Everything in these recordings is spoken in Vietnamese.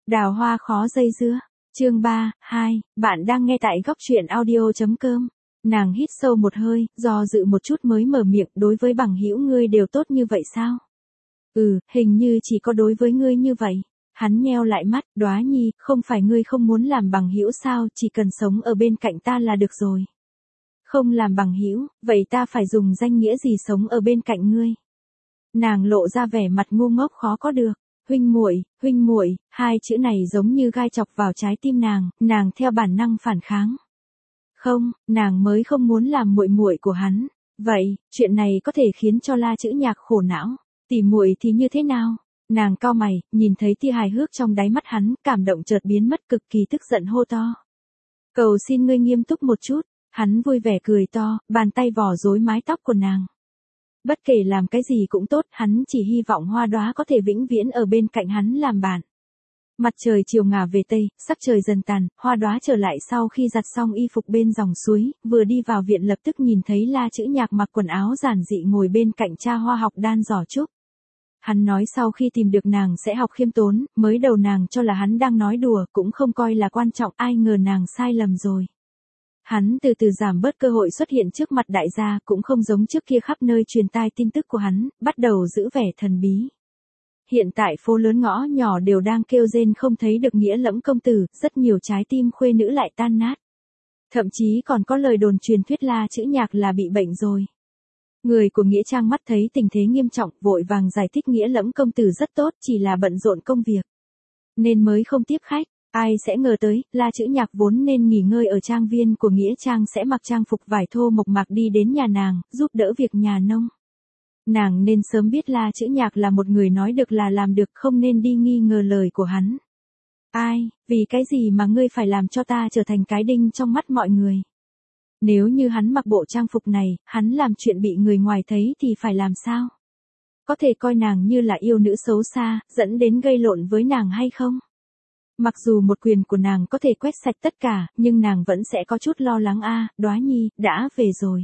Đào hoa khó dây dưa. Chương 3, 2, bạn đang nghe tại góc truyện audio.com. Nàng hít sâu một hơi, do dự một chút mới mở miệng, đối với bằng hữu ngươi đều tốt như vậy sao? Hình như chỉ có đối với ngươi như vậy. Hắn nheo lại mắt, Đóa Nhi, không phải ngươi không muốn làm bằng hữu sao, chỉ cần sống ở bên cạnh ta là được rồi. Không làm bằng hữu, vậy ta phải dùng danh nghĩa gì sống ở bên cạnh ngươi? Nàng lộ ra vẻ mặt ngu ngốc khó có được. Huynh muội, hai chữ này giống như gai chọc vào trái tim nàng theo bản năng phản kháng. Không, nàng mới không muốn làm muội muội của hắn. Vậy, chuyện này có thể khiến cho La Chữ Nhạc khổ não. Tỷ muội thì như thế nào? Nàng cau mày, nhìn thấy tia hài hước trong đáy mắt hắn, cảm động chợt biến mất, cực kỳ tức giận hô to. Cầu xin ngươi nghiêm túc một chút. Hắn vui vẻ cười to, bàn tay vò rối mái tóc của nàng. Bất kể làm cái gì cũng tốt, hắn chỉ hy vọng Hoa Đóa có thể vĩnh viễn ở bên cạnh hắn làm bạn. Mặt trời chiều ngả về tây, sắc trời dần tàn, Hoa Đóa trở lại sau khi giặt xong y phục bên dòng suối, vừa đi vào viện lập tức nhìn thấy La Chữ Nhạc mặc quần áo giản dị ngồi bên cạnh cha Hoa học đan giỏ trúc. Hắn nói sau khi tìm được nàng sẽ học khiêm tốn, mới đầu nàng cho là hắn đang nói đùa, cũng không coi là quan trọng, ai ngờ nàng sai lầm rồi. Hắn từ từ giảm bớt cơ hội xuất hiện trước mặt đại gia, cũng không giống trước kia khắp nơi truyền tai tin tức của hắn, bắt đầu giữ vẻ thần bí. Hiện tại phố lớn ngõ nhỏ đều đang kêu rên không thấy được Nghĩa Lẫm công tử, rất nhiều trái tim khuê nữ lại tan nát. Thậm chí còn có lời đồn truyền thuyết La Chữ Nhạc là bị bệnh rồi. Người của Nghĩa Trang mắt thấy tình thế nghiêm trọng, vội vàng giải thích Nghĩa Lẫm công tử rất tốt, chỉ là bận rộn công việc, nên mới không tiếp khách. Ai sẽ ngờ tới, La Chữ Nhạc vốn nên nghỉ ngơi ở trang viên của Nghĩa Trang sẽ mặc trang phục vải thô mộc mạc đi đến nhà nàng, giúp đỡ việc nhà nông. Nàng nên sớm biết La Chữ Nhạc là một người nói được là làm được, không nên đi nghi ngờ lời của hắn. Ai, vì cái gì mà ngươi phải làm cho ta trở thành cái đinh trong mắt mọi người? Nếu như hắn mặc bộ trang phục này, hắn làm chuyện bị người ngoài thấy thì phải làm sao? Có thể coi nàng như là yêu nữ xấu xa, dẫn đến gây lộn với nàng hay không? Mặc dù một quyền của nàng có thể quét sạch tất cả, nhưng nàng vẫn sẽ có chút lo lắng. Đóa Nhi, đã về rồi.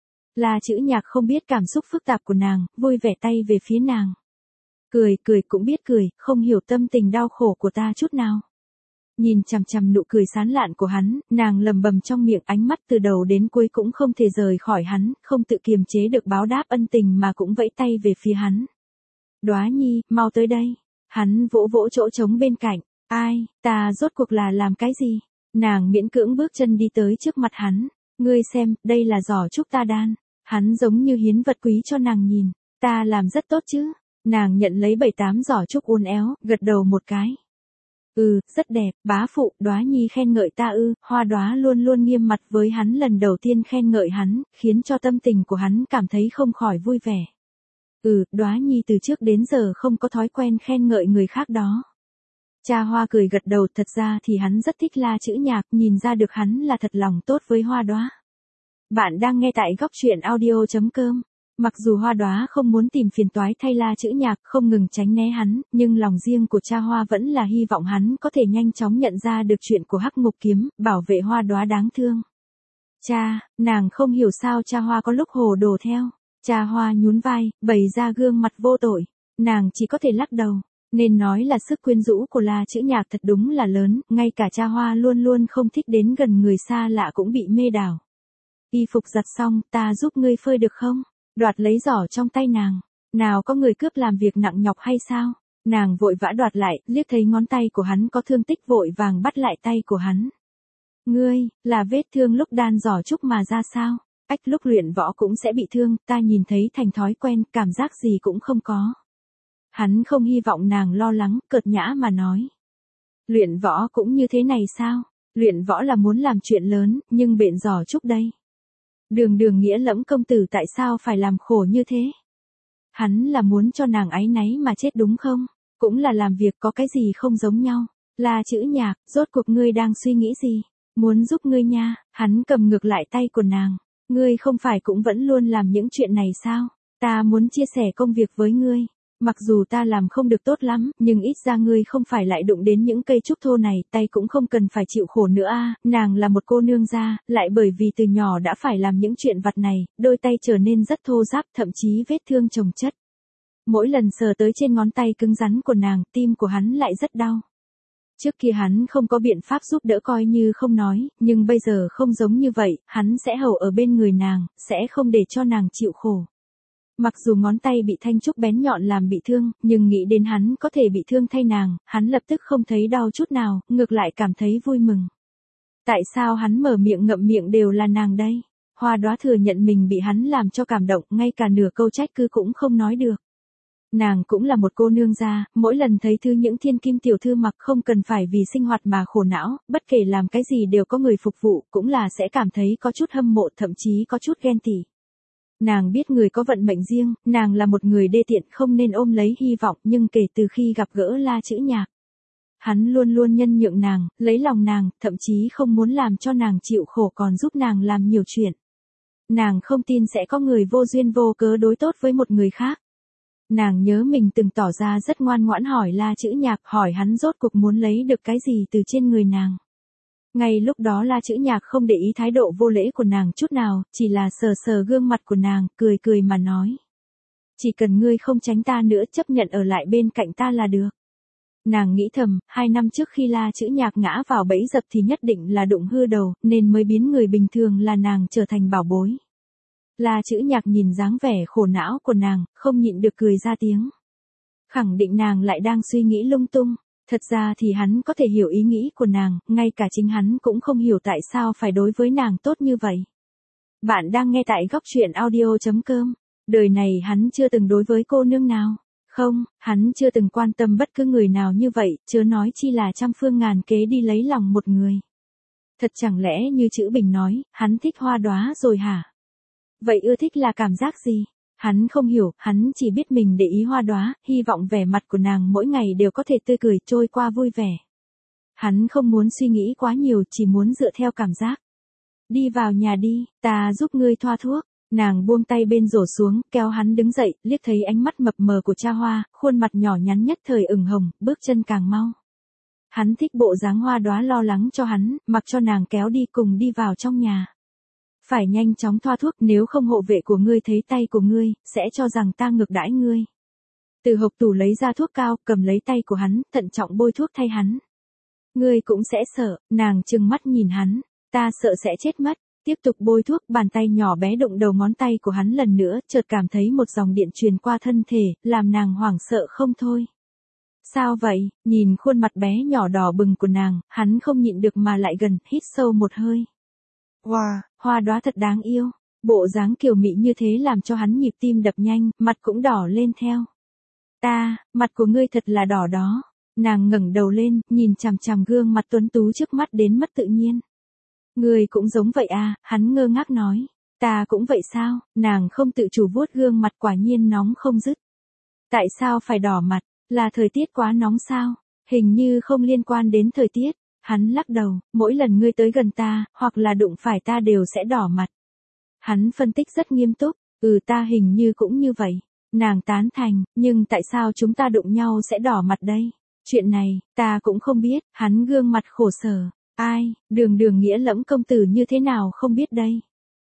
La Chữ Nhạc không biết cảm xúc phức tạp của nàng, vui vẻ tay về phía nàng. Cười cũng biết cười, không hiểu tâm tình đau khổ của ta chút nào. Nhìn chằm chằm nụ cười sán lạn của hắn, nàng lầm bầm trong miệng, ánh mắt từ đầu đến cuối cũng không thể rời khỏi hắn, không tự kiềm chế được báo đáp ân tình mà cũng vẫy tay về phía hắn. Đóa Nhi, mau tới đây. Hắn vỗ vỗ chỗ trống bên cạnh. Ai, ta rốt cuộc là làm cái gì? Nàng miễn cưỡng bước chân đi tới trước mặt hắn. Ngươi xem, đây là giỏ trúc ta đan. Hắn giống như hiến vật quý cho nàng nhìn. Ta làm rất tốt chứ. Nàng nhận lấy 7-8 giỏ trúc uốn éo, gật đầu một cái. Rất đẹp, bá phụ. Đóa Nhi khen ngợi ta ư? Hoa Đóa luôn luôn nghiêm mặt với hắn, lần đầu tiên khen ngợi hắn, khiến cho tâm tình của hắn cảm thấy không khỏi vui vẻ. Đóa Nhi từ trước đến giờ không có thói quen khen ngợi người khác đó. Cha Hoa cười gật đầu, thật ra thì hắn rất thích La Chữ Nhạc, nhìn ra được hắn là thật lòng tốt với Hoa Đóa. Bạn đang nghe tại góc truyện audio.com. Mặc dù Hoa Đóa không muốn tìm phiền toái thay La Chữ Nhạc, không ngừng tránh né hắn, nhưng lòng riêng của cha Hoa vẫn là hy vọng hắn có thể nhanh chóng nhận ra được chuyện của Hắc Ngục Kiếm, bảo vệ Hoa Đóa đáng thương. Cha, nàng không hiểu sao cha Hoa có lúc hồ đồ theo. Cha Hoa nhún vai, bày ra gương mặt vô tội. Nàng chỉ có thể lắc đầu. Nên nói là sức quyến rũ của La Chữ Nhạc thật đúng là lớn, ngay cả cha Hoa luôn luôn không thích đến gần người xa lạ cũng bị mê đảo. Y phục giặt xong, ta giúp ngươi phơi được không? Đoạt lấy giỏ trong tay nàng. Nào có người cướp làm việc nặng nhọc hay sao? Nàng vội vã đoạt lại, liếc thấy ngón tay của hắn có thương tích vội vàng bắt lại tay của hắn. Ngươi, là vết thương lúc đan giỏ trúc mà ra sao? Lúc luyện võ cũng sẽ bị thương, ta nhìn thấy thành thói quen, cảm giác gì cũng không có. Hắn không hy vọng nàng lo lắng, cợt nhã mà nói. Luyện võ cũng như thế này sao? Luyện võ là muốn làm chuyện lớn, nhưng bện giỏ trúc đây. Đường Nghĩa Lẫm công tử tại sao phải làm khổ như thế? Hắn là muốn cho nàng áy náy mà chết đúng không? Cũng là làm việc có cái gì không giống nhau. La Chữ Nhạc, rốt cuộc ngươi đang suy nghĩ gì? Muốn giúp ngươi nha. Hắn cầm ngược lại tay của nàng. Ngươi không phải cũng vẫn luôn làm những chuyện này sao? Ta muốn chia sẻ công việc với ngươi. Mặc dù ta làm không được tốt lắm, nhưng ít ra ngươi không phải lại đụng đến những cây trúc thô này, tay cũng không cần phải chịu khổ nữa Nàng là một cô nương gia, lại bởi vì từ nhỏ đã phải làm những chuyện vặt này, đôi tay trở nên rất thô ráp, thậm chí vết thương chồng chất. Mỗi lần sờ tới trên ngón tay cứng rắn của nàng, tim của hắn lại rất đau. Trước kia hắn không có biện pháp giúp đỡ coi như không nói, nhưng bây giờ không giống như vậy, hắn sẽ hầu ở bên người nàng, sẽ không để cho nàng chịu khổ. Mặc dù ngón tay bị thanh trúc bén nhọn làm bị thương, nhưng nghĩ đến hắn có thể bị thương thay nàng, hắn lập tức không thấy đau chút nào, ngược lại cảm thấy vui mừng. Tại sao hắn mở miệng ngậm miệng đều là nàng đây? Hoa Đóa thừa nhận mình bị hắn làm cho cảm động, ngay cả nửa câu trách cứ cũng không nói được. Nàng cũng là một cô nương gia, mỗi lần thấy thứ những thiên kim tiểu thư mặc không cần phải vì sinh hoạt mà khổ não, bất kể làm cái gì đều có người phục vụ, cũng là sẽ cảm thấy có chút hâm mộ, thậm chí có chút ghen tị. Nàng biết người có vận mệnh riêng, nàng là một người đê tiện không nên ôm lấy hy vọng, nhưng kể từ khi gặp gỡ La Chữ Nhạc, hắn luôn luôn nhân nhượng nàng, lấy lòng nàng, thậm chí không muốn làm cho nàng chịu khổ còn giúp nàng làm nhiều chuyện. Nàng không tin sẽ có người vô duyên vô cớ đối tốt với một người khác. Nàng nhớ mình từng tỏ ra rất ngoan ngoãn hỏi La Chữ Nhạc, hỏi hắn rốt cuộc muốn lấy được cái gì từ trên người nàng. Ngay lúc đó La Chữ Nhạc không để ý thái độ vô lễ của nàng chút nào, chỉ là sờ sờ gương mặt của nàng, cười cười mà nói. Chỉ cần ngươi không tránh ta nữa, chấp nhận ở lại bên cạnh ta là được. Nàng nghĩ thầm, 2 năm trước khi La Chữ Nhạc ngã vào bẫy dập thì nhất định là đụng hư đầu, nên mới biến người bình thường là nàng trở thành bảo bối. La Chữ Nhạc nhìn dáng vẻ khổ não của nàng, không nhịn được cười ra tiếng. Khẳng định nàng lại đang suy nghĩ lung tung. Thật ra thì hắn có thể hiểu ý nghĩ của nàng, ngay cả chính hắn cũng không hiểu tại sao phải đối với nàng tốt như vậy. Bạn đang nghe tại góc truyện audio.com. Đời này hắn chưa từng đối với cô nương nào. Không, hắn chưa từng quan tâm bất cứ người nào như vậy, chớ nói chi là trăm phương ngàn kế đi lấy lòng một người. Thật chẳng lẽ như chữ Bình nói, hắn thích Hoa Đóa rồi hả? Vậy ưa thích là cảm giác gì? Hắn không hiểu, hắn chỉ biết mình để ý Hoa Đóa, hy vọng vẻ mặt của nàng mỗi ngày đều có thể tươi cười trôi qua vui vẻ. Hắn không muốn suy nghĩ quá nhiều, chỉ muốn dựa theo cảm giác. Đi vào nhà đi, ta giúp ngươi thoa thuốc. Nàng buông tay bên rổ xuống, kéo hắn đứng dậy, liếc thấy ánh mắt mập mờ của cha Hoa, khuôn mặt nhỏ nhắn nhất thời ửng hồng, bước chân càng mau. Hắn thích bộ dáng Hoa Đóa lo lắng cho hắn, mặc cho nàng kéo đi cùng đi vào trong nhà. Phải nhanh chóng thoa thuốc, nếu không hộ vệ của ngươi thấy tay của ngươi, sẽ cho rằng ta ngược đãi ngươi. Từ hộc tủ lấy ra thuốc cao, cầm lấy tay của hắn, thận trọng bôi thuốc thay hắn. Ngươi cũng sẽ sợ, nàng trừng mắt nhìn hắn, ta sợ sẽ chết mất. Tiếp tục bôi thuốc, bàn tay nhỏ bé đụng đầu ngón tay của hắn lần nữa, chợt cảm thấy một dòng điện truyền qua thân thể, làm nàng hoảng sợ không thôi. Sao vậy? Nhìn khuôn mặt bé nhỏ đỏ bừng của nàng, hắn không nhịn được mà lại gần, hít sâu một hơi. Wow, Hoa Đóa thật đáng yêu. Bộ dáng kiều mị như thế làm cho hắn nhịp tim đập nhanh, mặt cũng đỏ lên theo. Mặt của ngươi thật là đỏ đó. Nàng ngẩng đầu lên, nhìn chằm chằm gương mặt tuấn tú trước mắt đến mất tự nhiên. Ngươi cũng giống vậy à, hắn ngơ ngác nói. Ta cũng vậy sao? Nàng không tự chủ vuốt gương mặt, quả nhiên nóng không dứt. Tại sao phải đỏ mặt? Là thời tiết quá nóng sao? Hình như không liên quan đến thời tiết. Hắn lắc đầu, mỗi lần ngươi tới gần ta, hoặc là đụng phải ta đều sẽ đỏ mặt. Hắn phân tích rất nghiêm túc, ta hình như cũng như vậy. Nàng tán thành, nhưng tại sao chúng ta đụng nhau sẽ đỏ mặt đây? Chuyện này, ta cũng không biết, hắn gương mặt khổ sở. Ai, Đường Nghĩa Lẫm công tử như thế nào không biết đây?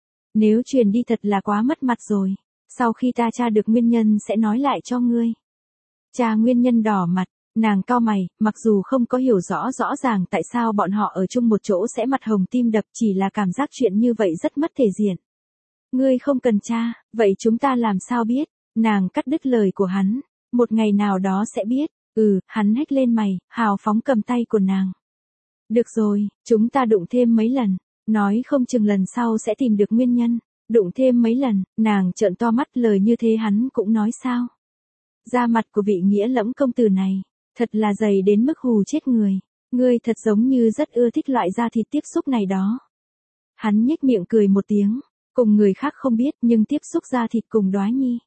Nếu truyền đi thật là quá mất mặt rồi. Sau khi ta tra được nguyên nhân sẽ nói lại cho ngươi. Tra nguyên nhân đỏ mặt. Nàng cau mày, mặc dù không có hiểu rõ ràng tại sao bọn họ ở chung một chỗ sẽ mặt hồng tim đập, chỉ là cảm giác chuyện như vậy rất mất thể diện. Ngươi không cần tra, vậy chúng ta làm sao biết? Nàng cắt đứt lời của hắn, một ngày nào đó sẽ biết. Hắn hét lên mày, hào phóng cầm tay của nàng. Được rồi, chúng ta đụng thêm mấy lần, nói không chừng lần sau sẽ tìm được nguyên nhân. Đụng thêm mấy lần, nàng trợn to mắt, lời như thế hắn cũng nói sao? Da mặt của vị Nghĩa Lẫm công tử này, thật là dày đến mức hù chết người. Ngươi thật giống như rất ưa thích loại da thịt tiếp xúc này đó. Hắn nhếch miệng cười một tiếng, cùng người khác không biết nhưng tiếp xúc da thịt cùng Đóa Nhi.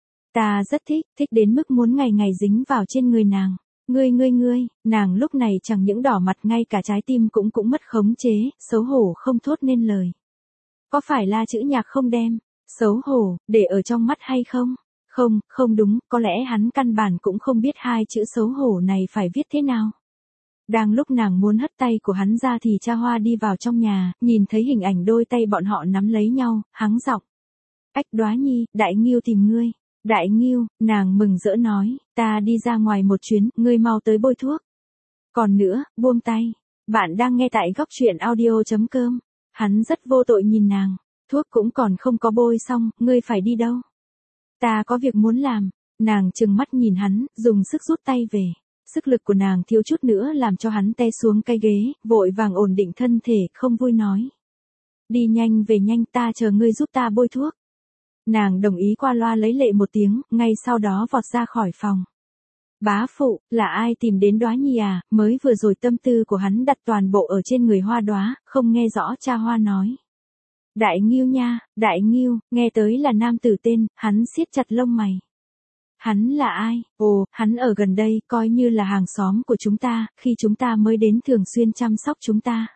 Ta rất thích đến mức muốn ngày ngày dính vào trên người nàng. Ngươi, nàng lúc này chẳng những đỏ mặt, ngay cả trái tim cũng mất khống chế, xấu hổ không thốt nên lời. Có phải La Chữ Nhạc không đem xấu hổ để ở trong mắt hay không? Không đúng, có lẽ hắn căn bản cũng không biết hai chữ xấu hổ này phải viết thế nào. Đang lúc nàng muốn hất tay của hắn ra thì cha Hoa đi vào trong nhà, nhìn thấy hình ảnh đôi tay bọn họ nắm lấy nhau, hắng giọng. Ách Đóa Nhi, Đại Ngưu tìm ngươi. Đại Ngưu, nàng mừng rỡ nói, ta đi ra ngoài một chuyến, ngươi mau tới bôi thuốc. Còn nữa, buông tay. Bạn đang nghe tại góc truyện audio.com. Hắn rất vô tội nhìn nàng. Thuốc cũng còn không có bôi xong, ngươi phải đi đâu? Ta có việc muốn làm. Nàng trừng mắt nhìn hắn, dùng sức rút tay về. Sức lực của nàng thiếu chút nữa làm cho hắn té xuống cái ghế, vội vàng ổn định thân thể, không vui nói. Đi nhanh về nhanh, ta chờ ngươi giúp ta bôi thuốc. Nàng đồng ý qua loa lấy lệ một tiếng, ngay sau đó vọt ra khỏi phòng. Bá phụ, là ai tìm đến Đóa Nhi à? Mới vừa rồi tâm tư của hắn đặt toàn bộ ở trên người Hoa Đóa, không nghe rõ cha Hoa nói. Đại Ngưu nha, Đại Ngưu, nghe tới là nam tử tên, hắn siết chặt lông mày. Hắn là ai? Ồ, hắn ở gần đây, coi như là hàng xóm của chúng ta, khi chúng ta mới đến thường xuyên chăm sóc chúng ta.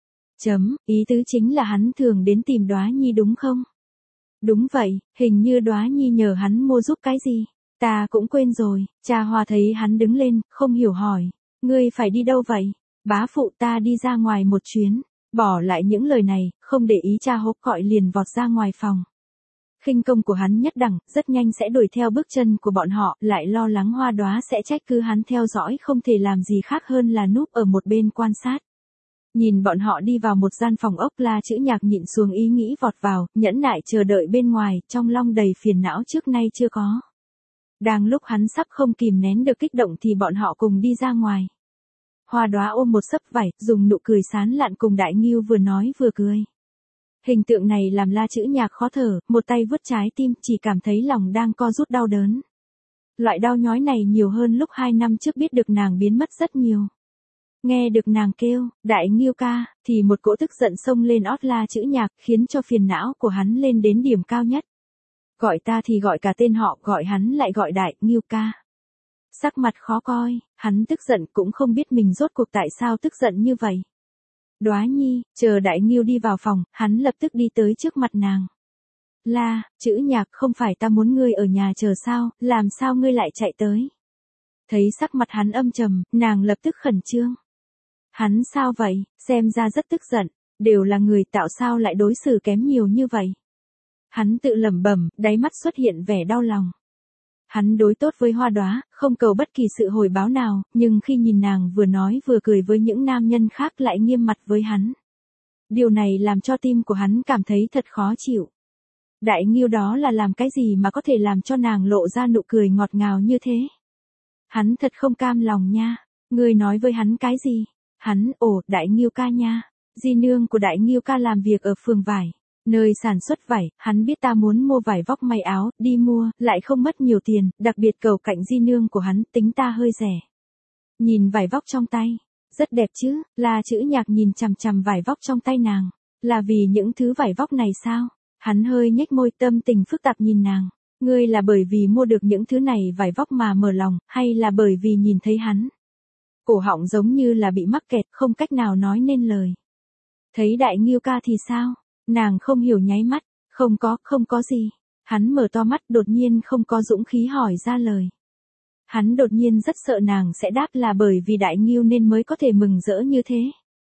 Ý tứ chính là hắn thường đến tìm Đóa Nhi đúng không? Đúng vậy, hình như Đóa Nhi nhờ hắn mua giúp cái gì. Ta cũng quên rồi. Cha Hoa thấy hắn đứng lên, không hiểu hỏi. Ngươi phải đi đâu vậy? Bá phụ, ta đi ra ngoài một chuyến. Bỏ lại những lời này, không để ý cha hốt cọi liền vọt ra ngoài phòng. Khinh công của hắn nhất đẳng, rất nhanh sẽ đuổi theo bước chân của bọn họ, lại lo lắng Hoa Đóa sẽ trách cứ hắn theo dõi, không thể làm gì khác hơn là núp ở một bên quan sát. Nhìn bọn họ đi vào một gian phòng ốc, La Chữ Nhạc nhịn xuống ý nghĩ vọt vào, nhẫn nại chờ đợi bên ngoài, trong lòng đầy phiền não trước nay chưa có. Đang lúc hắn sắp không kìm nén được kích động thì bọn họ cùng đi ra ngoài. Hoa Đóa ôm một xấp vải, dùng nụ cười sán lạn cùng Đại Ngưu vừa nói vừa cười. Hình tượng này làm La Chữ Nhạc khó thở, một tay vuốt trái tim, chỉ cảm thấy lòng đang co rút đau đớn. Loại đau nhói này nhiều hơn lúc 2 năm trước biết được nàng biến mất rất nhiều. Nghe được nàng kêu, Đại Ngưu ca, thì một cỗ tức giận xông lên ót La Chữ Nhạc, khiến cho phiền não của hắn lên đến điểm cao nhất. Gọi ta thì gọi cả tên họ, gọi hắn lại gọi Đại Ngưu ca. Sắc mặt khó coi, hắn tức giận cũng không biết mình rốt cuộc tại sao tức giận như vậy. Đóa Nhi, chờ Đại Ngưu đi vào phòng, hắn lập tức đi tới trước mặt nàng. La, Chữ Nhạc, không phải ta muốn ngươi ở nhà chờ sao, làm sao ngươi lại chạy tới? Thấy sắc mặt hắn âm trầm, nàng lập tức khẩn trương. Hắn sao vậy, xem ra rất tức giận, đều là người tạo sao lại đối xử kém nhiều như vậy. Hắn tự lẩm bẩm, đáy mắt xuất hiện vẻ đau lòng. Hắn đối tốt với Hoa Đóa, không cầu bất kỳ sự hồi báo nào, nhưng khi nhìn nàng vừa nói vừa cười với những nam nhân khác lại nghiêm mặt với hắn. Điều này làm cho tim của hắn cảm thấy thật khó chịu. Đại Ngưu đó là làm cái gì mà có thể làm cho nàng lộ ra nụ cười ngọt ngào như thế? Hắn thật không cam lòng nha. Ngươi nói với hắn cái gì? Hắn, Đại Ngưu ca nha. Di nương của Đại Ngưu ca làm việc ở phường vải. Nơi sản xuất vải, hắn biết ta muốn mua vải vóc may áo, đi mua, lại không mất nhiều tiền, đặc biệt cầu cạnh di nương của hắn, tính ta hơi rẻ. Nhìn vải vóc trong tay, rất đẹp chứ, La Chữ Nhạc nhìn chằm chằm vải vóc trong tay nàng, là vì những thứ vải vóc này sao? Hắn hơi nhếch môi, tâm tình phức tạp nhìn nàng, ngươi là bởi vì mua được những thứ này vải vóc mà mở lòng, hay là bởi vì nhìn thấy hắn? Cổ họng giống như là bị mắc kẹt, không cách nào nói nên lời. Thấy Đại Ngưu ca thì sao? Nàng không hiểu nháy mắt, không có gì. Hắn mở to mắt, đột nhiên không có dũng khí hỏi ra lời. Hắn đột nhiên rất sợ nàng sẽ đáp là bởi vì Đại Ngưu nên mới có thể mừng rỡ như thế.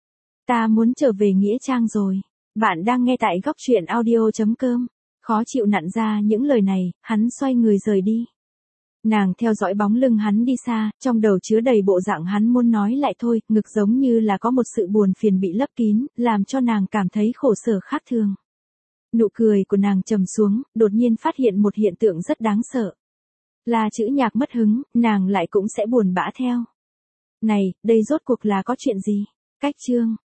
Ta muốn trở về Nghĩa Trang rồi. Bạn đang nghe tại góc truyện audio.com. Khó chịu nặn ra những lời này, hắn xoay người rời đi. Nàng theo dõi bóng lưng hắn đi xa, trong đầu chứa đầy bộ dạng hắn muốn nói lại thôi, ngực giống như là có một sự buồn phiền bị lấp kín, làm cho nàng cảm thấy khổ sở khác thường. Nụ cười của nàng trầm xuống, đột nhiên phát hiện một hiện tượng rất đáng sợ. La Chữ Nhạc mất hứng, nàng lại cũng sẽ buồn bã theo. Này, đây rốt cuộc là có chuyện gì? Cách chương